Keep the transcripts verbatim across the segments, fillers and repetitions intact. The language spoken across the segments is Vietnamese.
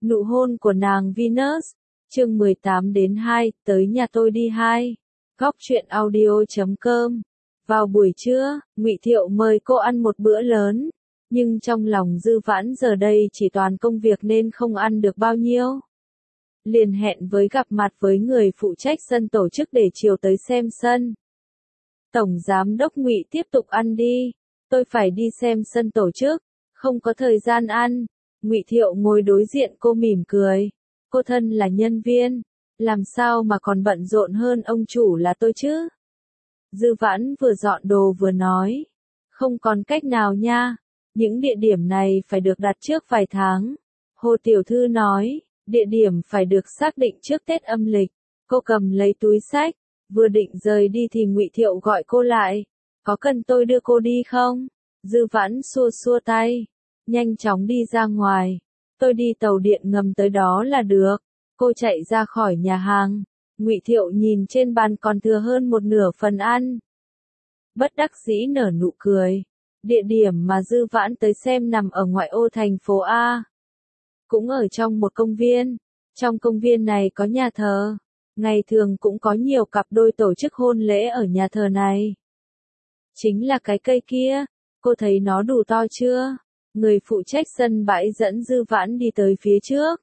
Nụ hôn của nàng Venus, chương mười tám đến hai, tới nhà tôi đi hai. Góc truyện audio chấm com. Vào buổi trưa, Ngụy Thiệu mời cô ăn một bữa lớn, nhưng trong lòng Dư Vãn giờ đây chỉ toàn công việc nên không ăn được bao nhiêu. Liền hẹn với gặp mặt với người phụ trách sân tổ chức để chiều tới xem sân. Tổng giám đốc Ngụy tiếp tục ăn đi, tôi phải đi xem sân tổ chức, không có thời gian ăn. Ngụy Thiệu ngồi đối diện cô mỉm cười, cô thân là nhân viên, làm sao mà còn bận rộn hơn ông chủ là tôi chứ? Dư Vãn vừa dọn đồ vừa nói, không còn cách nào nha, những địa điểm này phải được đặt trước vài tháng. Hồ Tiểu Thư nói, địa điểm phải được xác định trước Tết âm lịch. Cô cầm lấy túi xách, vừa định rời đi thì Ngụy Thiệu gọi cô lại, có cần tôi đưa cô đi không? Dư Vãn xua xua tay, nhanh chóng đi ra ngoài, tôi đi tàu điện ngầm tới đó là được. Cô chạy ra khỏi nhà hàng, Ngụy Thiệu nhìn trên bàn còn thừa hơn một nửa phần ăn. Bất đắc dĩ nở nụ cười, địa điểm mà Dư Vãn tới xem nằm ở ngoại ô thành phố A. Cũng ở trong một công viên, trong công viên này có nhà thờ, ngày thường cũng có nhiều cặp đôi tổ chức hôn lễ ở nhà thờ này. Chính là cái cây kia, cô thấy nó đủ to chưa? Người phụ trách sân bãi dẫn Dư Vãn đi tới phía trước.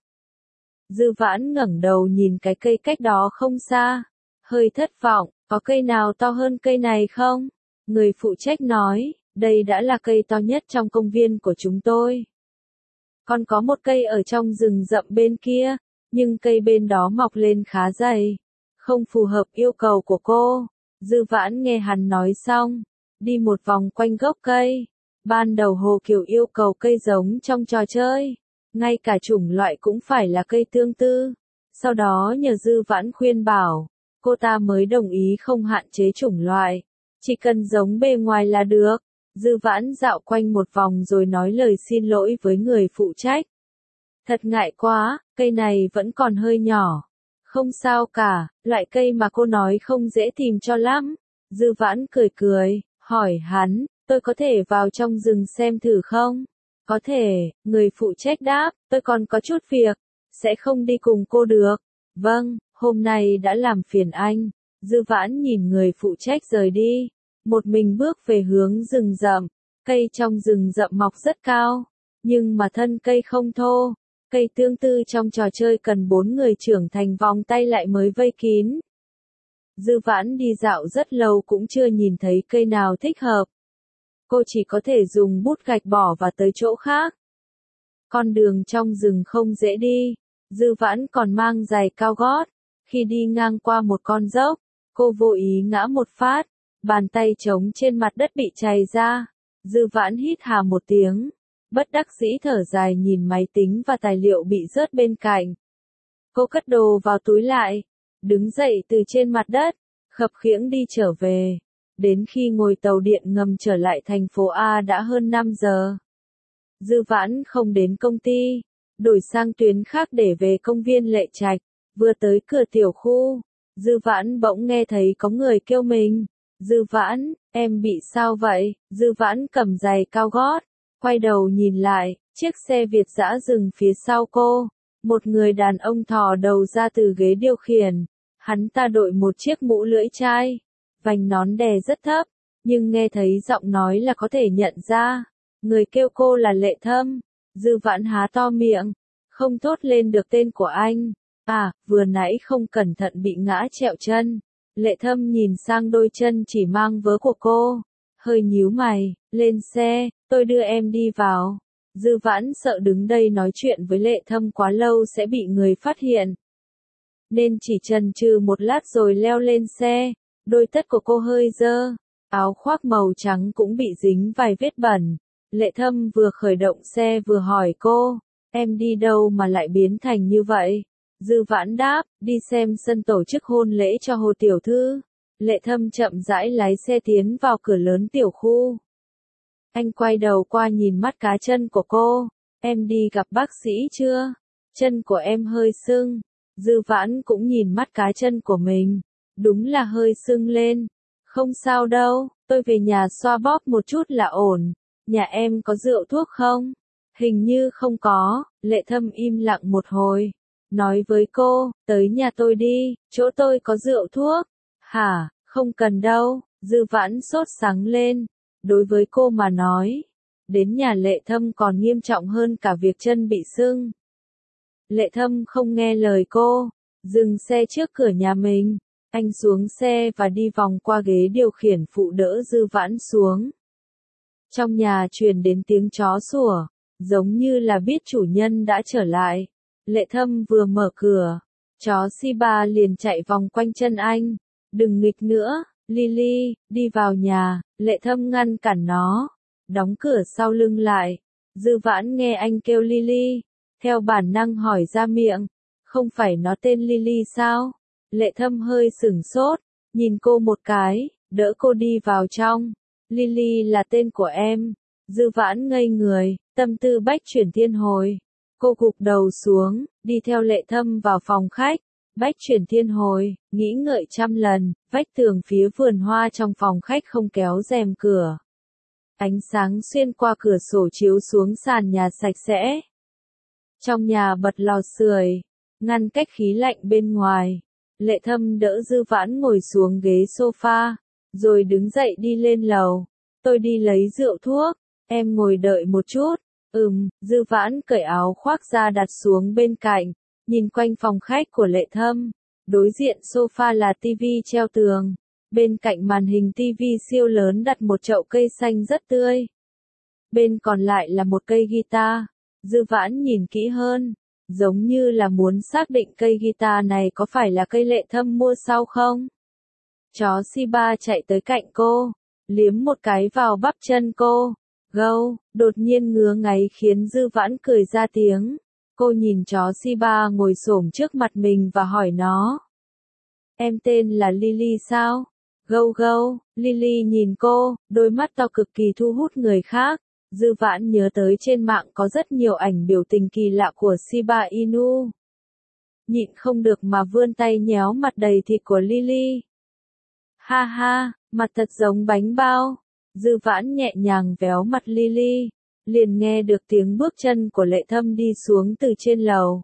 Dư Vãn ngẩng đầu nhìn cái cây cách đó không xa, hơi thất vọng, có cây nào to hơn cây này không? Người phụ trách nói, đây đã là cây to nhất trong công viên của chúng tôi. Còn có một cây ở trong rừng rậm bên kia, nhưng cây bên đó mọc lên khá dày, không phù hợp yêu cầu của cô. Dư Vãn nghe hắn nói xong, đi một vòng quanh gốc cây. Ban đầu Hồ Kiều yêu cầu cây giống trong trò chơi, ngay cả chủng loại cũng phải là cây tương tư. Sau đó nhờ Dư Vãn khuyên bảo, cô ta mới đồng ý không hạn chế chủng loại, chỉ cần giống bề ngoài là được. Dư Vãn dạo quanh một vòng rồi nói lời xin lỗi với người phụ trách. Thật ngại quá, cây này vẫn còn hơi nhỏ. Không sao cả, loại cây mà cô nói không dễ tìm cho lắm. Dư Vãn cười cười, hỏi hắn, tôi có thể vào trong rừng xem thử không? Có thể, người phụ trách đáp, tôi còn có chút việc, sẽ không đi cùng cô được. Vâng, hôm nay đã làm phiền anh. Dư Vãn nhìn người phụ trách rời đi, một mình bước về hướng rừng rậm. Cây trong rừng rậm mọc rất cao, nhưng mà thân cây không thô. Cây tương tư trong trò chơi cần bốn người trưởng thành vòng tay lại mới vây kín. Dư Vãn đi dạo rất lâu cũng chưa nhìn thấy cây nào thích hợp. Cô chỉ có thể dùng bút gạch bỏ và tới chỗ khác. Con đường trong rừng không dễ đi, Dư Vãn còn mang giày cao gót. Khi đi ngang qua một con dốc, cô vô ý ngã một phát, bàn tay trống trên mặt đất bị chày ra. Dư Vãn hít hà một tiếng, bất đắc dĩ thở dài nhìn máy tính và tài liệu bị rớt bên cạnh. Cô cất đồ vào túi lại, đứng dậy từ trên mặt đất, khập khiễng đi trở về. Đến khi ngồi tàu điện ngầm trở lại thành phố A đã hơn năm giờ. Dư Vãn không đến công ty, đổi sang tuyến khác để về công viên Lệ Trạch. Vừa tới cửa tiểu khu, Dư Vãn bỗng nghe thấy có người kêu mình. Dư Vãn, em bị sao vậy? Dư Vãn cầm giày cao gót, quay đầu nhìn lại, chiếc xe Việt dã dừng phía sau cô. Một người đàn ông thò đầu ra từ ghế điều khiển, hắn ta đội một chiếc mũ lưỡi chai, vành nón đè rất thấp, nhưng nghe thấy giọng nói là có thể nhận ra. Người kêu cô là Lệ Thâm. Dư Vãn há to miệng, không thốt lên được tên của anh. À, vừa nãy không cẩn thận bị ngã trẹo chân. Lệ Thâm nhìn sang đôi chân chỉ mang vớ của cô, hơi nhíu mày, lên xe, tôi đưa em đi vào. Dư Vãn sợ đứng đây nói chuyện với Lệ Thâm quá lâu sẽ bị người phát hiện, nên chỉ chần chừ một lát rồi leo lên xe. Đôi tất của cô hơi dơ, áo khoác màu trắng cũng bị dính vài vết bẩn. Lệ Thâm vừa khởi động xe vừa hỏi cô, em đi đâu mà lại biến thành như vậy? Dư Vãn đáp, đi xem sân tổ chức hôn lễ cho Hồ Tiểu Thư. Lệ Thâm chậm rãi lái xe tiến vào cửa lớn tiểu khu. Anh quay đầu qua nhìn mắt cá chân của cô, em đi gặp bác sĩ chưa? Chân của em hơi sưng. Dư Vãn cũng nhìn mắt cá chân của mình, đúng là hơi sưng lên. Không sao đâu, tôi về nhà xoa bóp một chút là ổn. Nhà em có rượu thuốc không? Hình như không có, Lệ Thâm im lặng một hồi. Nói với cô, tới nhà tôi đi, chỗ tôi có rượu thuốc. Hả, không cần đâu, Dư Vãn sốt sáng lên. Đối với cô mà nói, đến nhà Lệ Thâm còn nghiêm trọng hơn cả việc chân bị sưng. Lệ Thâm không nghe lời cô, dừng xe trước cửa nhà mình. Anh xuống xe và đi vòng qua ghế điều khiển phụ đỡ Dư Vãn xuống. Trong nhà truyền đến tiếng chó sủa, giống như là biết chủ nhân đã trở lại. Lệ Thâm vừa mở cửa, chó Shiba liền chạy vòng quanh chân anh. Đừng nghịch nữa, Lily, đi vào nhà. Lệ Thâm ngăn cản nó, đóng cửa sau lưng lại. Dư Vãn nghe anh kêu Lily, theo bản năng hỏi ra miệng, không phải nó tên Lily sao? Lệ Thâm hơi sửng sốt, nhìn cô một cái, đỡ cô đi vào trong. Lily là tên của em. Dư Vãn ngây người, tâm tư bách chuyển thiên hồi. Cô gục đầu xuống, đi theo Lệ Thâm vào phòng khách. Bách chuyển thiên hồi, nghĩ ngợi trăm lần, vách tường phía vườn hoa trong phòng khách không kéo rèm cửa. Ánh sáng xuyên qua cửa sổ chiếu xuống sàn nhà sạch sẽ. Trong nhà bật lò sưởi, ngăn cách khí lạnh bên ngoài. Lệ Thâm đỡ Dư Vãn ngồi xuống ghế sofa, rồi đứng dậy đi lên lầu. Tôi đi lấy rượu thuốc, em ngồi đợi một chút. Ừm, Dư Vãn cởi áo khoác ra đặt xuống bên cạnh, nhìn quanh phòng khách của Lệ Thâm. Đối diện sofa là tivi treo tường, bên cạnh màn hình tivi siêu lớn đặt một chậu cây xanh rất tươi. Bên còn lại là một cây guitar. Dư Vãn nhìn kỹ hơn, giống như là muốn xác định cây guitar này có phải là cây Lệ Thâm mua sau không. Chó Shiba chạy tới cạnh cô, liếm một cái vào bắp chân cô. Gâu, đột nhiên ngứa ngáy khiến Dư Vãn cười ra tiếng. Cô nhìn chó Shiba ngồi xổm trước mặt mình và hỏi nó. Em tên là Lily sao? Gâu gâu, Lily nhìn cô, đôi mắt to cực kỳ thu hút người khác. Dư Vãn nhớ tới trên mạng có rất nhiều ảnh biểu tình kỳ lạ của Shiba Inu. Nhịn không được mà vươn tay nhéo mặt đầy thịt của Lily. Ha ha, mặt thật giống bánh bao. Dư Vãn nhẹ nhàng véo mặt Lily, liền nghe được tiếng bước chân của Lệ Thâm đi xuống từ trên lầu.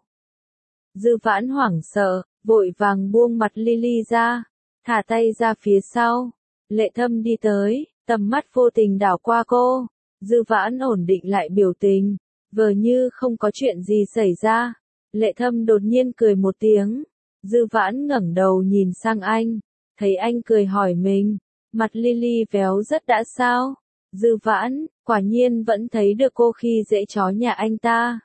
Dư Vãn hoảng sợ, vội vàng buông mặt Lily ra, thả tay ra phía sau. Lệ Thâm đi tới, tầm mắt vô tình đảo qua cô. Dư Vãn ổn định lại biểu tình, vờ như không có chuyện gì xảy ra. Lệ Thâm đột nhiên cười một tiếng. Dư Vãn ngẩng đầu nhìn sang anh, thấy anh cười hỏi mình. Mặt Lily véo rất đã sao? Dư Vãn, quả nhiên vẫn thấy được cô khi dễ chó nhà anh ta.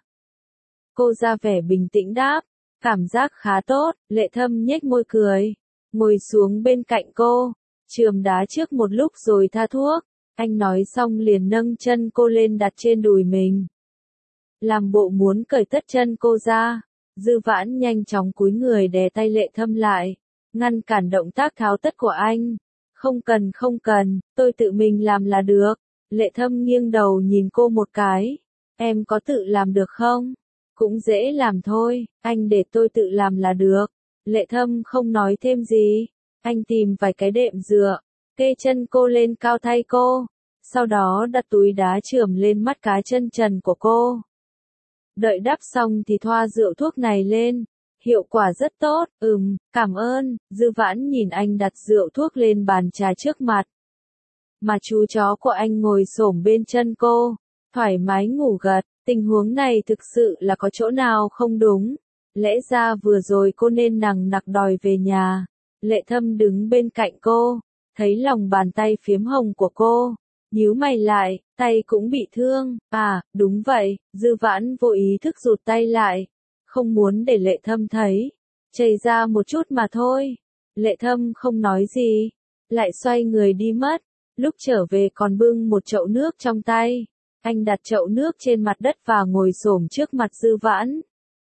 Cô ra vẻ bình tĩnh đáp, cảm giác khá tốt. Lệ Thâm nhếch môi cười, ngồi xuống bên cạnh cô, chườm đá trước một lúc rồi tha thuốc. Anh nói xong liền nâng chân cô lên đặt trên đùi mình. Làm bộ muốn cởi tất chân cô ra. Dư Vãn nhanh chóng cúi người đè tay Lệ Thâm lại, ngăn cản động tác tháo tất của anh. Không cần không cần, tôi tự mình làm là được. Lệ Thâm nghiêng đầu nhìn cô một cái. Em có tự làm được không? Cũng dễ làm thôi, anh để tôi tự làm là được. Lệ Thâm không nói thêm gì. Anh tìm vài cái đệm dựa, kê chân cô lên cao thay cô. Sau đó đặt túi đá chườm lên mắt cá chân trần của cô. Đợi đắp xong thì thoa rượu thuốc này lên. Hiệu quả rất tốt, ừm, cảm ơn. Dư Vãn nhìn anh đặt rượu thuốc lên bàn trà trước mặt. Mà chú chó của anh ngồi xổm bên chân cô, thoải mái ngủ gật. Tình huống này thực sự là có chỗ nào không đúng. Lẽ ra vừa rồi cô nên nằng nặc đòi về nhà. Lệ Thâm đứng bên cạnh cô, thấy lòng bàn tay phiếm hồng của cô, nhíu mày lại, tay cũng bị thương. À, đúng vậy. Dư Vãn vô ý thức rụt tay lại, không muốn để Lệ Thâm thấy, chảy ra một chút mà thôi. Lệ Thâm không nói gì, lại xoay người đi mất. Lúc trở về còn bưng một chậu nước trong tay. Anh đặt chậu nước trên mặt đất và ngồi xổm trước mặt Dư Vãn.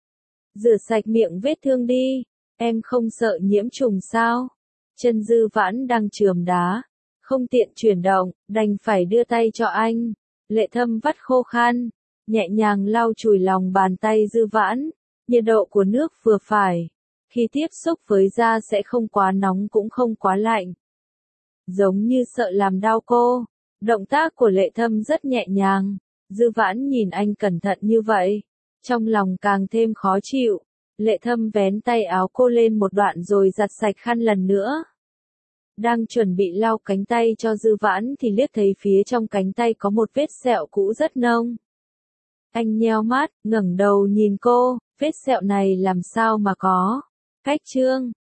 Rửa sạch miệng vết thương đi, em không sợ nhiễm trùng sao? Chân Dư Vãn đang chườm đá, không tiện chuyển động, đành phải đưa tay cho anh. Lệ Thâm vắt khô khăn, nhẹ nhàng lau chùi lòng bàn tay Dư Vãn. Nhiệt độ của nước vừa phải, khi tiếp xúc với da sẽ không quá nóng cũng không quá lạnh. Giống như sợ làm đau cô, động tác của Lệ Thâm rất nhẹ nhàng, Dư Vãn nhìn anh cẩn thận như vậy, trong lòng càng thêm khó chịu. Lệ Thâm vén tay áo cô lên một đoạn rồi giặt sạch khăn lần nữa. Đang chuẩn bị lau cánh tay cho Dư Vãn thì liếc thấy phía trong cánh tay có một vết sẹo cũ rất nông. Anh nheo mắt, ngẩng đầu nhìn cô, vết sẹo này làm sao mà có. Cách trương,